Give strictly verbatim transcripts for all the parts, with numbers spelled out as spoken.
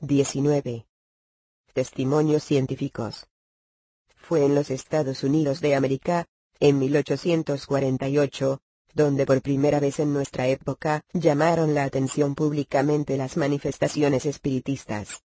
diecinueve. Testimonios científicos. Fue en los Estados Unidos de América, en mil ochocientos cuarenta y ocho, donde por primera vez en nuestra época llamaron la atención públicamente las manifestaciones espiritistas.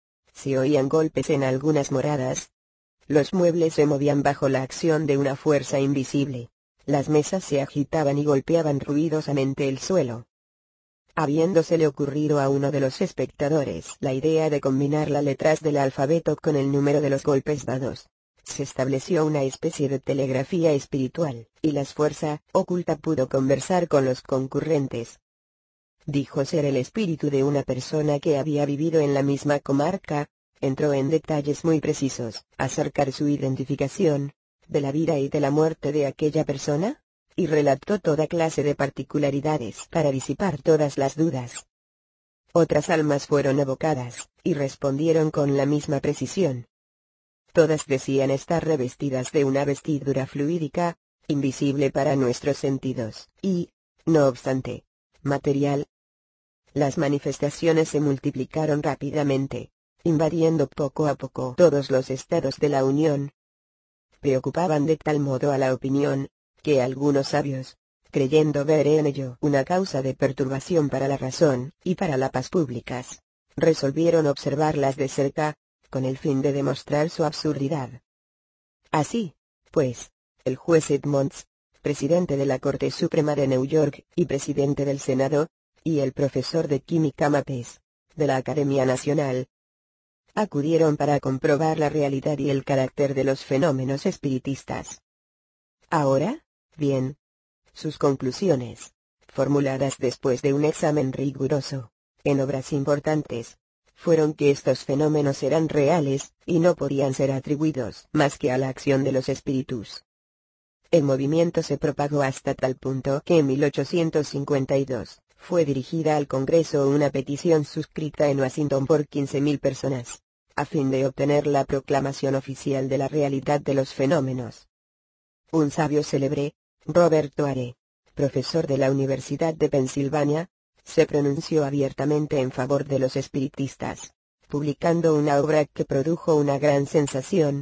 Se oían golpes en algunas moradas. Los muebles se movían bajo la acción de una fuerza invisible. Las mesas se agitaban y golpeaban ruidosamente el suelo. Habiéndosele ocurrido a uno de los espectadores la idea de combinar las letras del alfabeto con el número de los golpes dados, se estableció una especie de telegrafía espiritual, y la fuerza oculta pudo conversar con los concurrentes. Dijo ser el espíritu de una persona que había vivido en la misma comarca. Entró en detalles muy precisos acerca de su identificación, de la vida y de la muerte de aquella persona, y relató toda clase de particularidades para disipar todas las dudas. Otras almas fueron evocadas, y respondieron con la misma precisión. Todas decían estar revestidas de una vestidura fluídica, invisible para nuestros sentidos, y, no obstante, material. Las manifestaciones se multiplicaron rápidamente, invadiendo poco a poco todos los estados de la Unión. Preocupaban de tal modo a la opinión, que algunos sabios, creyendo ver en ello una causa de perturbación para la razón y para la paz públicas, resolvieron observarlas de cerca, con el fin de demostrar su absurdidad. Así, pues, el juez Edmonds, presidente de la Corte Suprema de New York y presidente del Senado, y el profesor de química Mapes, de la Academia Nacional, acudieron para comprobar la realidad y el carácter de los fenómenos espiritistas. Ahora, bien, sus conclusiones, formuladas después de un examen riguroso, en obras importantes, fueron que estos fenómenos eran reales, y no podían ser atribuidos más que a la acción de los espíritus. El movimiento se propagó hasta tal punto que en mil ochocientos cincuenta y dos, fue dirigida al Congreso una petición suscrita en Washington por quince mil personas, a fin de obtener la proclamación oficial de la realidad de los fenómenos. Un sabio célebre, Robert Toare, profesor de la Universidad de Pensilvania, se pronunció abiertamente en favor de los espiritistas, publicando una obra que produjo una gran sensación.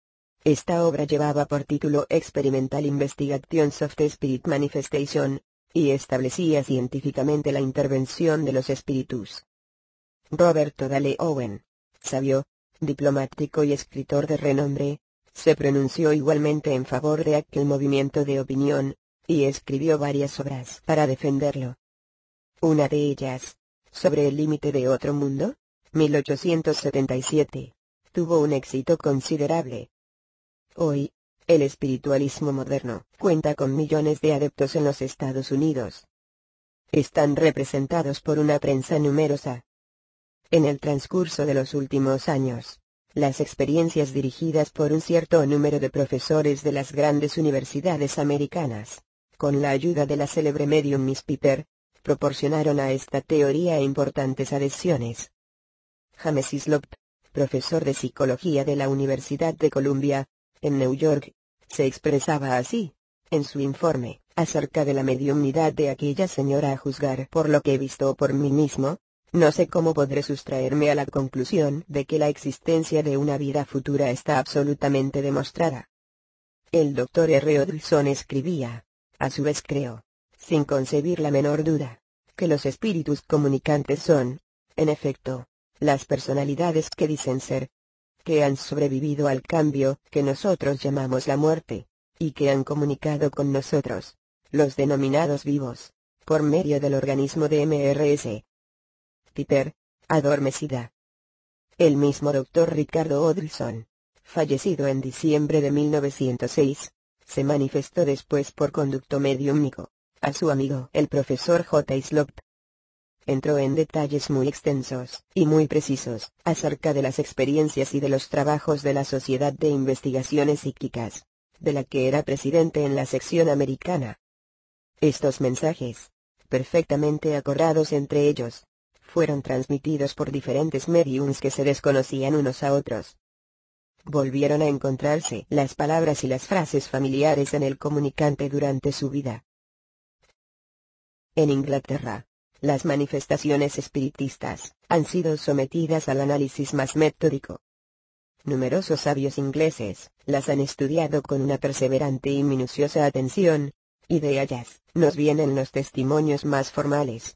Esta obra llevaba por título Experimental Investigations of the Spirit Manifestation, y establecía científicamente la intervención de los espíritus. Roberto Dale Owen, sabio, diplomático y escritor de renombre, se pronunció igualmente en favor de aquel movimiento de opinión, y escribió varias obras para defenderlo. Una de ellas, sobre el límite de otro mundo, mil ochocientos setenta y siete, tuvo un éxito considerable. Hoy, el espiritualismo moderno cuenta con millones de adeptos en los Estados Unidos. Están representados por una prensa numerosa. En el transcurso de los últimos años, las experiencias dirigidas por un cierto número de profesores de las grandes universidades americanas, con la ayuda de la célebre medium Miss Piper, proporcionaron a esta teoría importantes adhesiones. James Hislop, profesor de psicología de la Universidad de Columbia, en New York, se expresaba así, en su informe, acerca de la mediumnidad de aquella señora: a juzgar por lo que he visto por mí mismo, no sé cómo podré sustraerme a la conclusión de que la existencia de una vida futura está absolutamente demostrada. El doctor R. Odlson escribía, a su vez creo, sin concebir la menor duda, que los espíritus comunicantes son, en efecto, las personalidades que dicen ser, que han sobrevivido al cambio que nosotros llamamos la muerte, y que han comunicado con nosotros, los denominados vivos, por medio del organismo de M R S. Piper, adormecida. El mismo doctor Ricardo Odlson, fallecido en diciembre de mil novecientos seis, se manifestó después por conducto mediúmnico, a su amigo el profesor J. Hislop. Entró en detalles muy extensos y muy precisos acerca de las experiencias y de los trabajos de la Sociedad de Investigaciones Psíquicas, de la que era presidente en la sección americana. Estos mensajes, perfectamente acordados entre ellos, fueron transmitidos por diferentes mediums que se desconocían unos a otros. Volvieron a encontrarse las palabras y las frases familiares en el comunicante durante su vida. En Inglaterra, Las manifestaciones espiritistas han sido sometidas al análisis más metódico. Numerosos sabios ingleses las han estudiado con una perseverante y minuciosa atención, y de ellas nos vienen los testimonios más formales.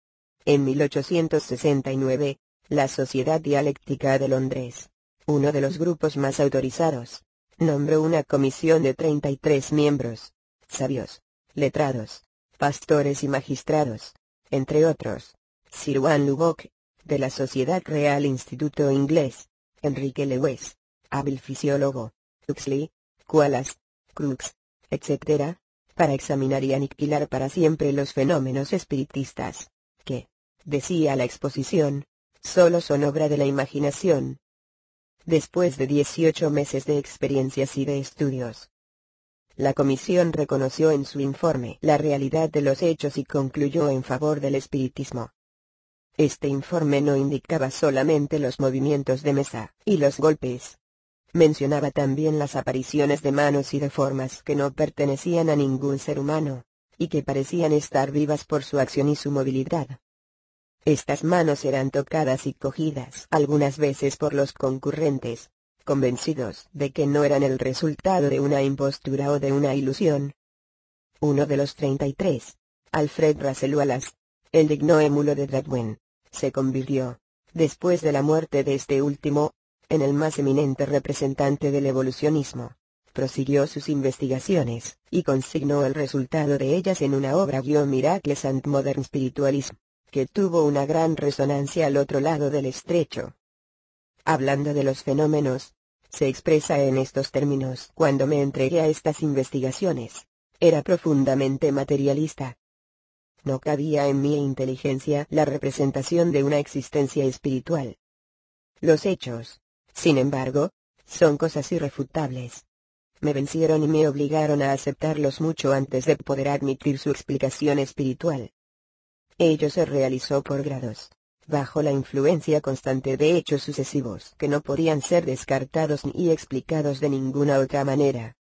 En mil ochocientos sesenta y nueve, la Sociedad Dialéctica de Londres, uno de los grupos más autorizados, nombró una comisión de treinta y tres miembros, sabios, letrados, pastores y magistrados, entre otros, Sir Juan Lubbock, de la Sociedad Real Instituto Inglés, Enrique Lewes, hábil fisiólogo, Huxley, Wallace, Crookes, etcétera, para examinar y aniquilar para siempre los fenómenos espiritistas, que, decía la exposición, solo son obra de la imaginación. Después de dieciocho meses de experiencias y de estudios, la comisión reconoció en su informe la realidad de los hechos y concluyó en favor del espiritismo. Este informe no indicaba solamente los movimientos de mesa y los golpes. Mencionaba también las apariciones de manos y de formas que no pertenecían a ningún ser humano, y que parecían estar vivas por su acción y su movilidad. Estas manos eran tocadas y cogidas algunas veces por los concurrentes, convencidos de que no eran el resultado de una impostura o de una ilusión. Uno de los treinta y tres, Alfred Russel Wallace, el digno émulo de Darwin, se convirtió, después de la muerte de este último, en el más eminente representante del evolucionismo. Prosiguió sus investigaciones, y consignó el resultado de ellas en una obra Miracles and Modern Spiritualism, que tuvo una gran resonancia al otro lado del estrecho. Hablando de los fenómenos, se expresa en estos términos: cuando me entregué a estas investigaciones, era profundamente materialista. No cabía en mi inteligencia la representación de una existencia espiritual. Los hechos, sin embargo, son cosas irrefutables. Me vencieron y me obligaron a aceptarlos mucho antes de poder admitir su explicación espiritual. Ello se realizó por grados, bajo la influencia constante de hechos sucesivos que no podían ser descartados ni explicados de ninguna otra manera.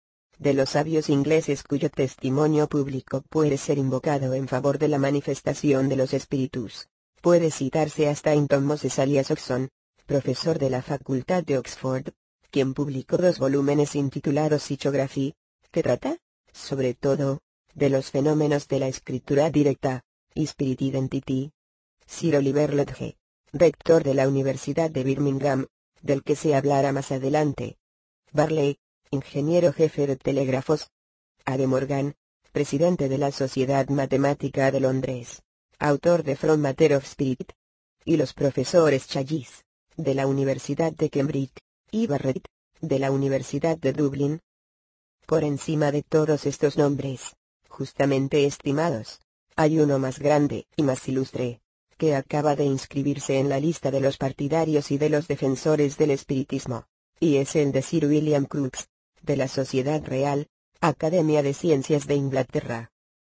De los sabios ingleses cuyo testimonio público puede ser invocado en favor de la manifestación de los espíritus, puede citarse a Stanton Moses alias Oxon, profesor de la Facultad de Oxford, quien publicó dos volúmenes intitulados Psychography, que trata, sobre todo, de los fenómenos de la escritura directa, y Spirit Identity. Sir Oliver Lodge, rector de la Universidad de Birmingham, del que se hablará más adelante. Barley, ingeniero jefe de telégrafos. A. de Morgan, presidente de la Sociedad Matemática de Londres, autor de From Matter of Spirit. Y los profesores Challis, de la Universidad de Cambridge, y Barrett, de la Universidad de Dublín. Por encima de todos estos nombres, justamente estimados, hay uno más grande y más ilustre, que acaba de inscribirse en la lista de los partidarios y de los defensores del espiritismo, y es el de Sir William Crookes, de la Sociedad Real, Academia de Ciencias de Inglaterra.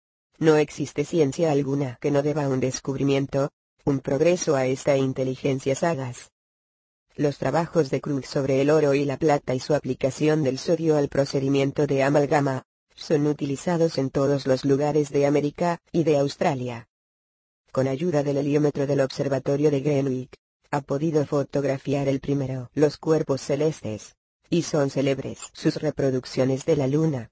No existe ciencia alguna que no deba un descubrimiento, un progreso a esta inteligencia sagaz. Los trabajos de Crookes sobre el oro y la plata y su aplicación del sodio al procedimiento de amalgama, son utilizados en todos los lugares de América y de Australia. Con ayuda del heliómetro del Observatorio de Greenwich, ha podido fotografiar el primero los cuerpos celestes, y son célebres sus reproducciones de la Luna.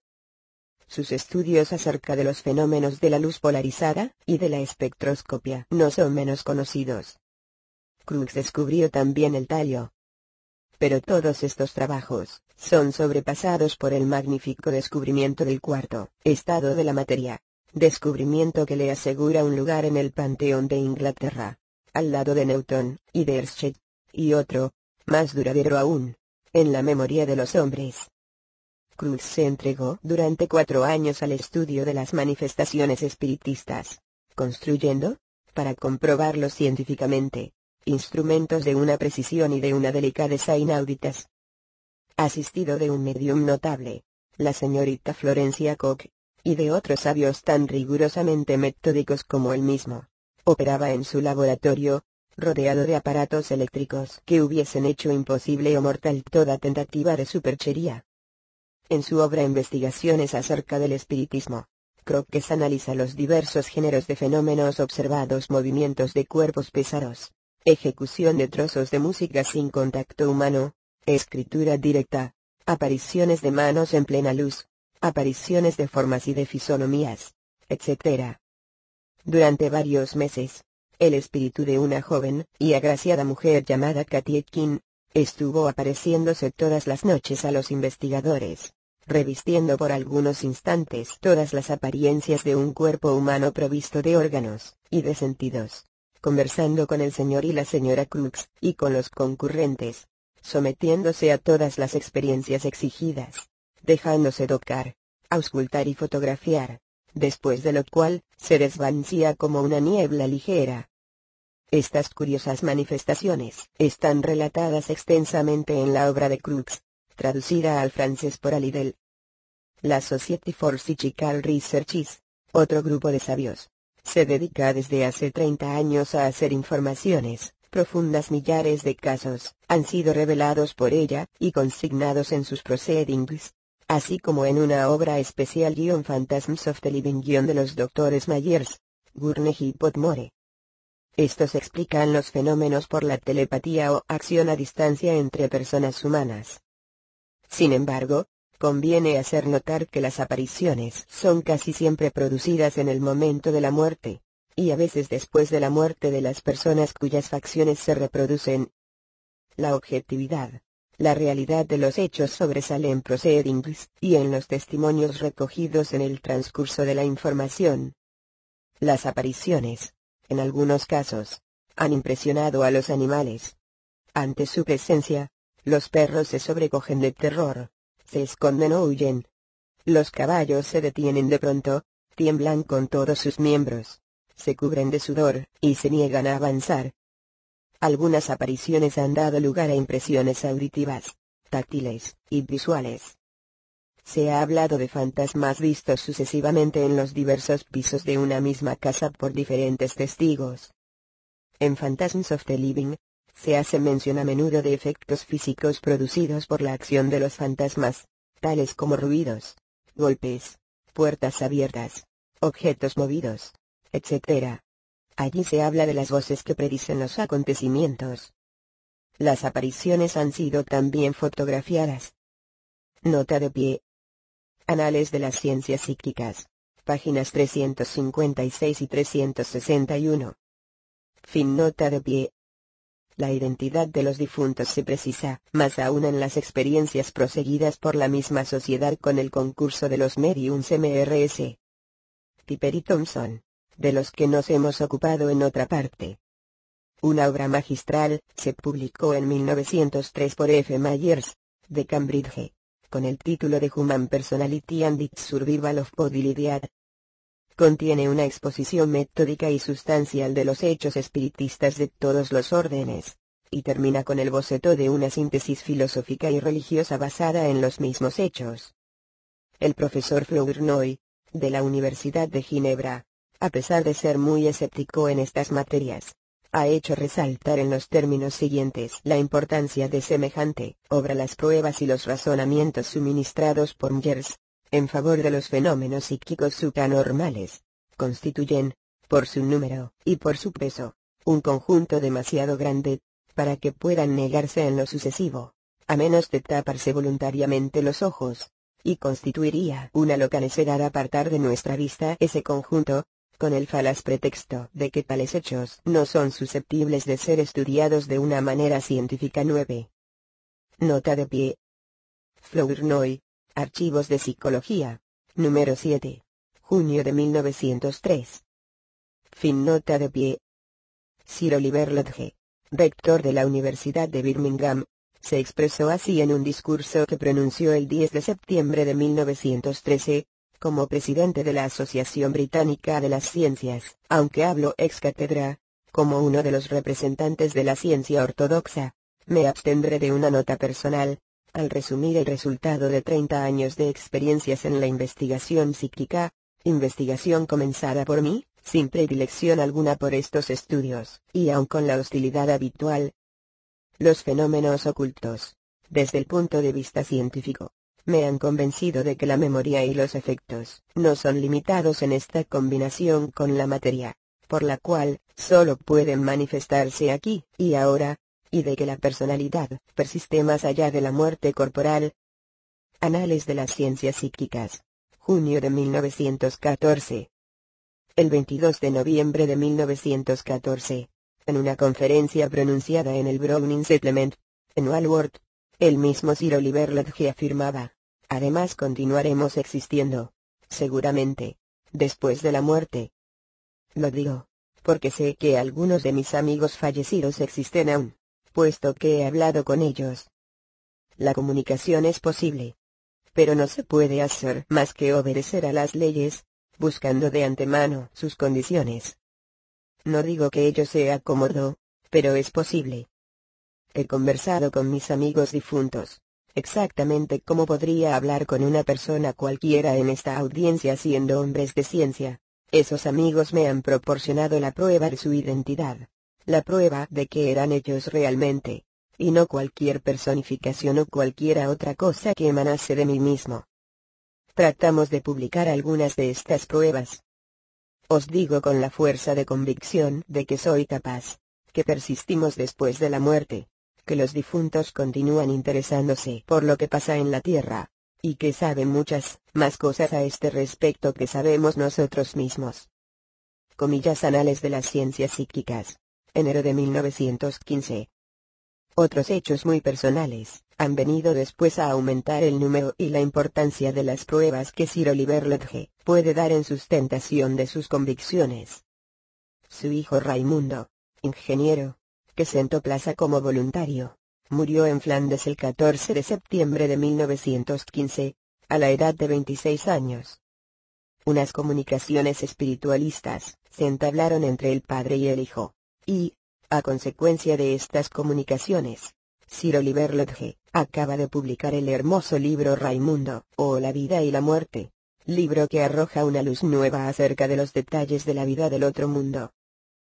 Sus estudios acerca de los fenómenos de la luz polarizada y de la espectroscopia no son menos conocidos. Crookes descubrió también el talio. Pero todos estos trabajos son sobrepasados por el magnífico descubrimiento del cuarto estado de la materia, descubrimiento que le asegura un lugar en el Panteón de Inglaterra, al lado de Newton y de Herschel, y otro, más duradero aún, en la memoria de los hombres. Crookes se entregó durante cuatro años al estudio de las manifestaciones espiritistas, construyendo, para comprobarlo científicamente, instrumentos de una precisión y de una delicadeza inauditas. Asistido de un medium notable, la señorita Florencia Koch, y de otros sabios tan rigurosamente metódicos como él mismo, operaba en su laboratorio, rodeado de aparatos eléctricos que hubiesen hecho imposible o mortal toda tentativa de superchería. En su obra Investigaciones acerca del espiritismo, Crookes analiza los diversos géneros de fenómenos observados: movimientos de cuerpos pesados, ejecución de trozos de música sin contacto humano, escritura directa, apariciones de manos en plena luz, apariciones de formas y de fisonomías, etcétera. Durante varios meses, el espíritu de una joven y agraciada mujer llamada Katie Etkin estuvo apareciéndose todas las noches a los investigadores, revistiendo por algunos instantes todas las apariencias de un cuerpo humano provisto de órganos y de sentidos, conversando con el señor y la señora Crookes y con los concurrentes, sometiéndose a todas las experiencias exigidas, dejándose tocar, auscultar y fotografiar, después de lo cual se desvanecía como una niebla ligera. Estas curiosas manifestaciones están relatadas extensamente en la obra de Crookes, traducida al francés por Alidel. La Society for Psychical Researches, otro grupo de sabios, se dedica desde hace treinta años a hacer informaciones profundas. Millares de casos han sido revelados por ella y consignados en sus proceedings, así como en una obra especial guion Phantasms of the Living guion de los doctores Myers, Gurney y Podmore. Estos explican los fenómenos por la telepatía o acción a distancia entre personas humanas. Sin embargo, conviene hacer notar que las apariciones son casi siempre producidas en el momento de la muerte, y a veces después de la muerte de las personas cuyas facciones se reproducen. La objetividad, la realidad de los hechos sobresale en proceedings y en los testimonios recogidos en el transcurso de la información. Las apariciones, en algunos casos, han impresionado a los animales. Ante su presencia, los perros se sobrecogen de terror, se esconden o huyen. Los caballos se detienen de pronto, tiemblan con todos sus miembros, se cubren de sudor, y se niegan a avanzar. Algunas apariciones han dado lugar a impresiones auditivas, táctiles, y visuales. Se ha hablado de fantasmas vistos sucesivamente en los diversos pisos de una misma casa por diferentes testigos. En Phantasms of the Living, se hace mención a menudo de efectos físicos producidos por la acción de los fantasmas, tales como ruidos, golpes, puertas abiertas, objetos movidos, etcétera. Allí se habla de las voces que predicen los acontecimientos. Las apariciones han sido también fotografiadas. Nota de pie. Anales de las Ciencias Psíquicas, páginas trescientos cincuenta y seis y trescientos sesenta y uno. Fin. Nota de pie. La identidad de los difuntos se precisa, más aún en las experiencias proseguidas por la misma sociedad con el concurso de los Mediums M R S. Piper y Thompson, de los que nos hemos ocupado en otra parte. Una obra magistral, se publicó en mil novecientos tres por F. Myers, de Cambridge, con el título de Human Personality and its Survival of Bodily Death. Contiene una exposición metódica y sustancial de los hechos espiritistas de todos los órdenes, y termina con el boceto de una síntesis filosófica y religiosa basada en los mismos hechos. El profesor Flournoy, de la Universidad de Ginebra, a pesar de ser muy escéptico en estas materias, ha hecho resaltar en los términos siguientes la importancia de semejante obra. Las pruebas y los razonamientos suministrados por Myers, en favor de los fenómenos psíquicos supranormales, constituyen, por su número y por su peso, un conjunto demasiado grande, para que puedan negarse en lo sucesivo, a menos de taparse voluntariamente los ojos, y constituiría una loca necedad apartar de nuestra vista ese conjunto, con el falaz pretexto de que tales hechos no son susceptibles de ser estudiados de una manera científica. nueve. Nota de pie. Flournoy, Archivos de Psicología, número siete, junio de mil novecientos tres. Fin. Nota de pie. Sir Oliver Lodge, rector de la Universidad de Birmingham, se expresó así en un discurso que pronunció el diez de septiembre de mil novecientos trece, como presidente de la Asociación Británica de las Ciencias, aunque hablo ex cátedra, como uno de los representantes de la ciencia ortodoxa, me abstendré de una nota personal, al resumir el resultado de treinta años de experiencias en la investigación psíquica, investigación comenzada por mí, sin predilección alguna por estos estudios, y aun con la hostilidad habitual. Los fenómenos ocultos, desde el punto de vista científico, me han convencido de que la memoria y los efectos no son limitados en esta combinación con la materia, por la cual solo pueden manifestarse aquí y ahora, y de que la personalidad persiste más allá de la muerte corporal. Anales de las Ciencias Psíquicas. Junio de mil novecientos catorce. El veintidós de noviembre de mil novecientos catorce, en una conferencia pronunciada en el Browning Settlement, en Walworth, el mismo Sir Oliver Lodge afirmaba: además continuaremos existiendo, seguramente, después de la muerte. Lo digo, porque sé que algunos de mis amigos fallecidos existen aún, puesto que he hablado con ellos. La comunicación es posible, pero no se puede hacer más que obedecer a las leyes, buscando de antemano sus condiciones. No digo que ello sea cómodo, pero es posible. He conversado con mis amigos difuntos, exactamente como podría hablar con una persona cualquiera en esta audiencia siendo hombres de ciencia. Esos amigos me han proporcionado la prueba de su identidad, la prueba de que eran ellos realmente, y no cualquier personificación o cualquiera otra cosa que emanase de mí mismo. Tratamos de publicar algunas de estas pruebas. Os digo con la fuerza de convicción de que soy capaz, que persistimos después de la muerte, que los difuntos continúan interesándose por lo que pasa en la tierra, y que saben muchas más cosas a este respecto que sabemos nosotros mismos. Comillas Anales de las Ciencias Psíquicas. Enero de mil novecientos quince. Otros hechos muy personales han venido después a aumentar el número y la importancia de las pruebas que Sir Oliver Lodge puede dar en sustentación de sus convicciones. Su hijo Raimundo, ingeniero, que sentó plaza como voluntario, murió en Flandes el catorce de septiembre de mil novecientos quince, a la edad de veintiséis años. Unas comunicaciones espiritualistas se entablaron entre el padre y el hijo, y, a consecuencia de estas comunicaciones, Sir Oliver Lodge acaba de publicar el hermoso libro Raimundo, o La vida y la muerte, libro que arroja una luz nueva acerca de los detalles de la vida del otro mundo.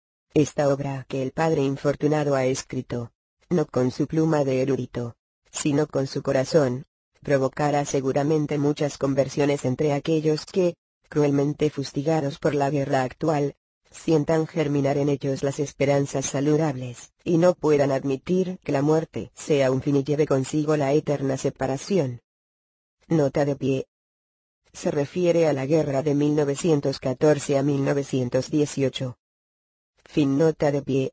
Esta obra que el padre infortunado ha escrito, no con su pluma de erudito, sino con su corazón, provocará seguramente muchas conversiones entre aquellos que, cruelmente fustigados por la guerra actual, sientan germinar en ellos las esperanzas saludables, y no puedan admitir que la muerte sea un fin y lleve consigo la eterna separación. Nota de pie. Se refiere a la guerra de mil novecientos catorce a mil novecientos dieciocho. Fin nota de pie.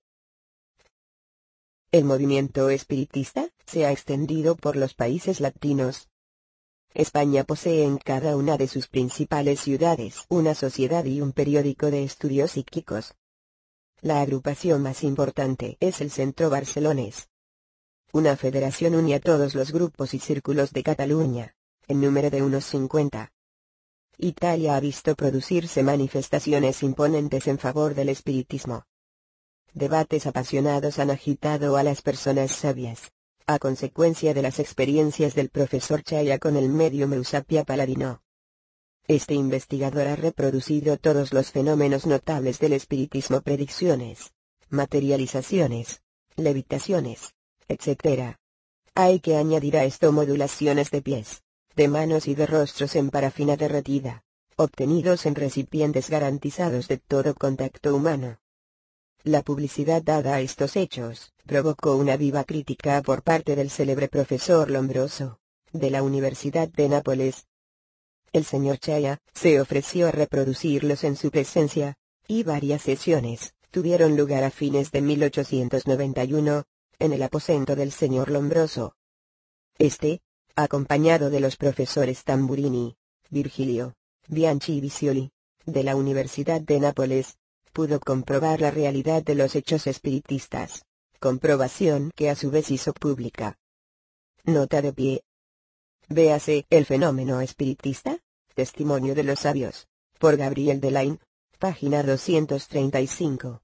El movimiento espiritista se ha extendido por los países latinos. España posee en cada una de sus principales ciudades una sociedad y un periódico de estudios psíquicos. La agrupación más importante es el Centro Barcelonés. Una federación une a todos los grupos y círculos de Cataluña, en número de unos cincuenta. Italia ha visto producirse manifestaciones imponentes en favor del espiritismo. Debates apasionados han agitado a las personas sabias, a consecuencia de las experiencias del profesor Chaya con el medium Eusapia Paladino. Este investigador ha reproducido todos los fenómenos notables del espiritismo: predicciones, materializaciones, levitaciones, etcétera. Hay que añadir a esto modulaciones de pies, de manos y de rostros en parafina derretida, obtenidos en recipientes garantizados de todo contacto humano. La publicidad dada a estos hechos provocó una viva crítica por parte del célebre profesor Lombroso, de la Universidad de Nápoles. El señor Chaya se ofreció a reproducirlos en su presencia, y varias sesiones tuvieron lugar a fines de mil ochocientos noventa y uno, en el aposento del señor Lombroso. Este, acompañado de los profesores Tamburini, Virgilio, Bianchi y Visioli, de la Universidad de Nápoles, pudo comprobar la realidad de los hechos espiritistas, comprobación que a su vez hizo pública. Nota de pie. Véase El fenómeno espiritista, Testimonio de los sabios, por Gabriel Delaine, página doscientos treinta y cinco.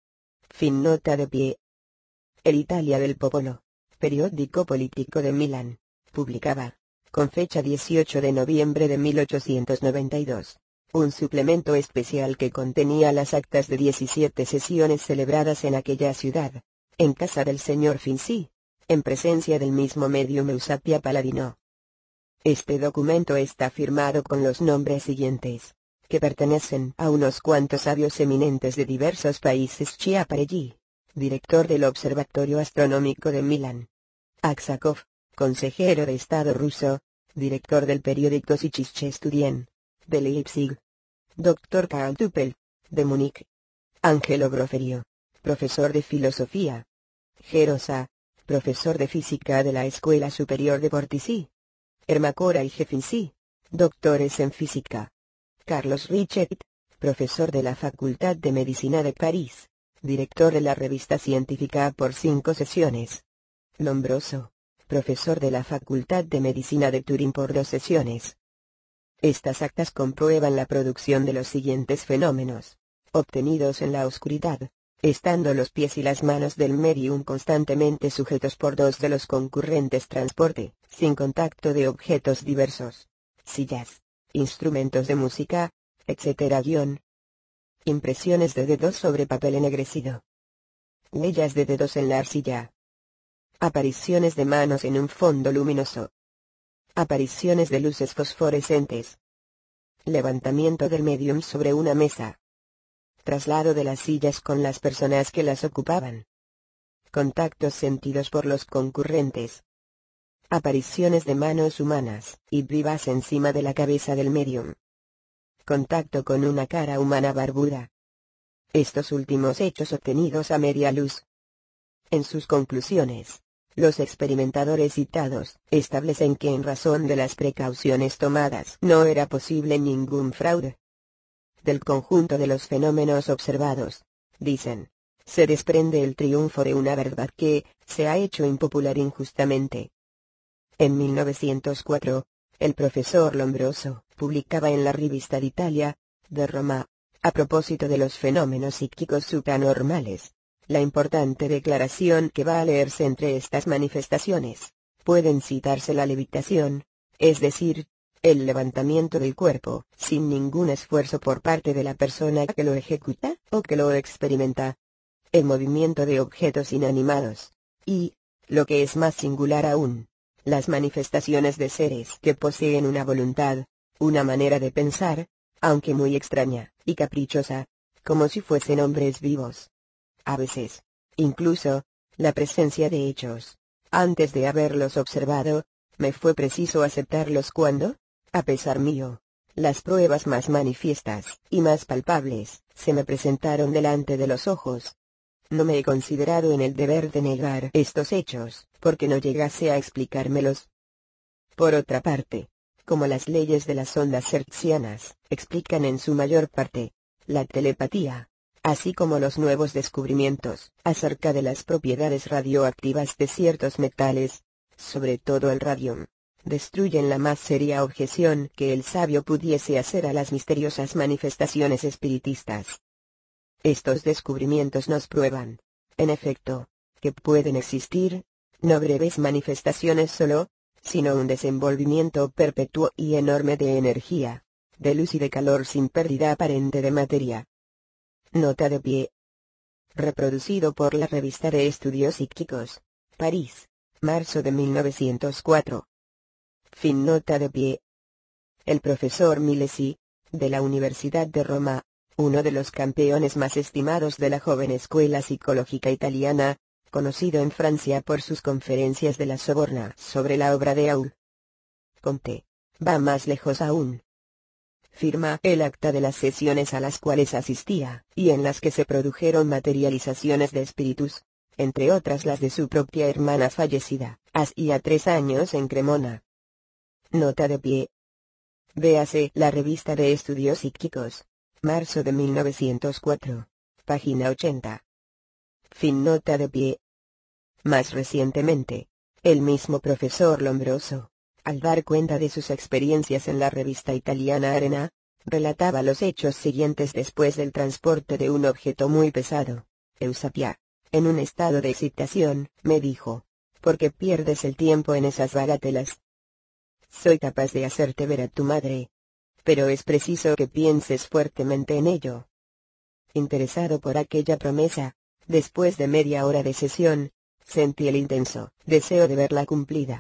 Fin nota de pie. El Italia del Popolo, periódico político de Milán, publicaba, con fecha dieciocho de noviembre de mil ochocientos noventa y dos, un suplemento especial que contenía las actas de diecisiete sesiones celebradas en aquella ciudad, en casa del señor Finzi, en presencia del mismo medium Eusapia Paladino. Este documento está firmado con los nombres siguientes, que pertenecen a unos cuantos sabios eminentes de diversos países: Schiaparelli, director del Observatorio Astronómico de Milán; Aksakov, consejero de Estado ruso, director del periódico Süddeutsche Studien, de Leipzig; doctor Karl Tuppel, de Múnich; Angelo Groferio, profesor de filosofía; Gerosa, profesor de física de la Escuela Superior de Portici; Ermacora y Jeffinsi, doctores en física; Carlos Richet, profesor de la Facultad de Medicina de París, director de la revista científica por cinco sesiones; Lombroso, profesor de la Facultad de Medicina de Turín por dos sesiones. Estas actas comprueban la producción de los siguientes fenómenos, obtenidos en la oscuridad, estando los pies y las manos del medium constantemente sujetos por dos de los concurrentes transporte, sin contacto de objetos diversos, sillas, instrumentos de música, etcétera. Impresiones de dedos sobre papel ennegrecido. Huellas de dedos en la arcilla. Apariciones de manos en un fondo luminoso. Apariciones de luces fosforescentes. Levantamiento del medium sobre una mesa. Traslado de las sillas con las personas que las ocupaban. Contactos sentidos por los concurrentes. Apariciones de manos humanas y vivas encima de la cabeza del medium. Contacto con una cara humana barbuda. Estos últimos hechos obtenidos a media luz. En sus conclusiones, los experimentadores citados establecen que en razón de las precauciones tomadas no era posible ningún fraude. Del conjunto de los fenómenos observados, dicen, se desprende el triunfo de una verdad que se ha hecho impopular injustamente. En mil novecientos cuatro, el profesor Lombroso publicaba en la Rivista d'Italia, de Roma, a propósito de los fenómenos psíquicos supranormales, la importante declaración que va a leerse entre estas manifestaciones. Pueden citarse la levitación, es decir, el levantamiento del cuerpo, sin ningún esfuerzo por parte de la persona que lo ejecuta o que lo experimenta; el movimiento de objetos inanimados; y, lo que es más singular aún, las manifestaciones de seres que poseen una voluntad, una manera de pensar, aunque muy extraña y caprichosa, como si fuesen hombres vivos. A veces, incluso, la presencia de hechos, antes de haberlos observado, me fue preciso aceptarlos cuando, a pesar mío, las pruebas más manifiestas y más palpables se me presentaron delante de los ojos. No me he considerado en el deber de negar estos hechos, porque no llegase a explicármelos. Por otra parte, como las leyes de las ondas hertzianas explican en su mayor parte la telepatía, así como los nuevos descubrimientos acerca de las propiedades radioactivas de ciertos metales, sobre todo el radium, destruyen la más seria objeción que el sabio pudiese hacer a las misteriosas manifestaciones espiritistas. Estos descubrimientos nos prueban, en efecto, que pueden existir, no breves manifestaciones solo, sino un desenvolvimiento perpetuo y enorme de energía, de luz y de calor sin pérdida aparente de materia. Nota de pie. Reproducido por la Revista de Estudios Psíquicos, París, marzo de mil novecientos cuatro. Fin nota de pie. El profesor Milesi, de la Universidad de Roma, uno de los campeones más estimados de la joven escuela psicológica italiana, conocido en Francia por sus conferencias de la Sorbona sobre la obra de Aul Comte, va más lejos aún. Firma el acta de las sesiones a las cuales asistía, y en las que se produjeron materializaciones de espíritus, entre otras las de su propia hermana fallecida, hacía tres años en Cremona. Nota de pie. Véase la Revista de Estudios Psíquicos, marzo de mil novecientos cuatro, página ochenta. Fin nota de pie. Más recientemente, el mismo profesor Lombroso, al dar cuenta de sus experiencias en la revista italiana Arena, relataba los hechos siguientes después del transporte de un objeto muy pesado. Eusapia, en un estado de excitación, me dijo: ¿por qué pierdes el tiempo en esas bagatelas? Soy capaz de hacerte ver a tu madre. Pero es preciso que pienses fuertemente en ello. Interesado por aquella promesa, después de media hora de sesión, sentí el intenso deseo de verla cumplida,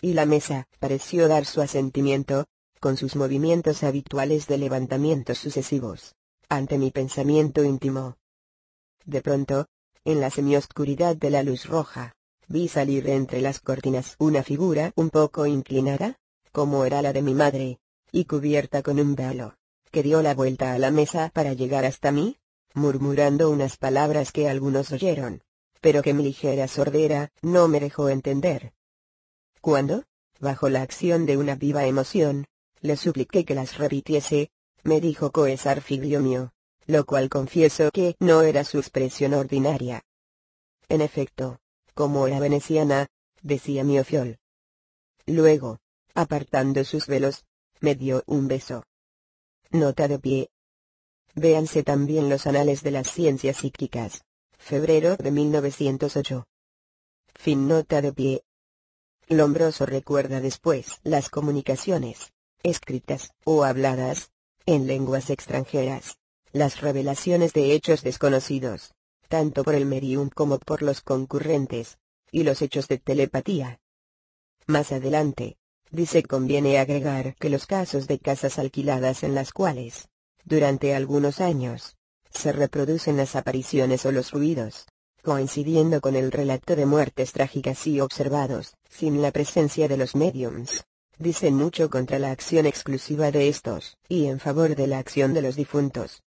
y la mesa pareció dar su asentimiento, con sus movimientos habituales de levantamientos sucesivos, ante mi pensamiento íntimo. De pronto, en la semioscuridad de la luz roja, vi salir entre las cortinas una figura un poco inclinada, como era la de mi madre, y cubierta con un velo, que dio la vuelta a la mesa para llegar hasta mí, murmurando unas palabras que algunos oyeron, pero que mi ligera sordera no me dejó entender. Cuando, bajo la acción de una viva emoción, le supliqué que las repitiese, me dijo coesar figlio mío, lo cual confieso que no era su expresión ordinaria. En efecto, como era veneciana, decía mi ofiol. Luego, apartando sus velos, me dio un beso. Nota de pie. Véanse también los anales de las ciencias psíquicas. Febrero de mil novecientos ocho. Fin nota de pie. Lombroso recuerda después las comunicaciones, escritas o habladas, en lenguas extranjeras, las revelaciones de hechos desconocidos, tanto por el medium como por los concurrentes, y los hechos de telepatía. Más adelante, dice conviene agregar que los casos de casas alquiladas en las cuales, durante algunos años, se reproducen las apariciones o los ruidos, coincidiendo con el relato de muertes trágicas y observados, sin la presencia de los mediums, dicen mucho contra la acción exclusiva de estos, y en favor de la acción de los difuntos.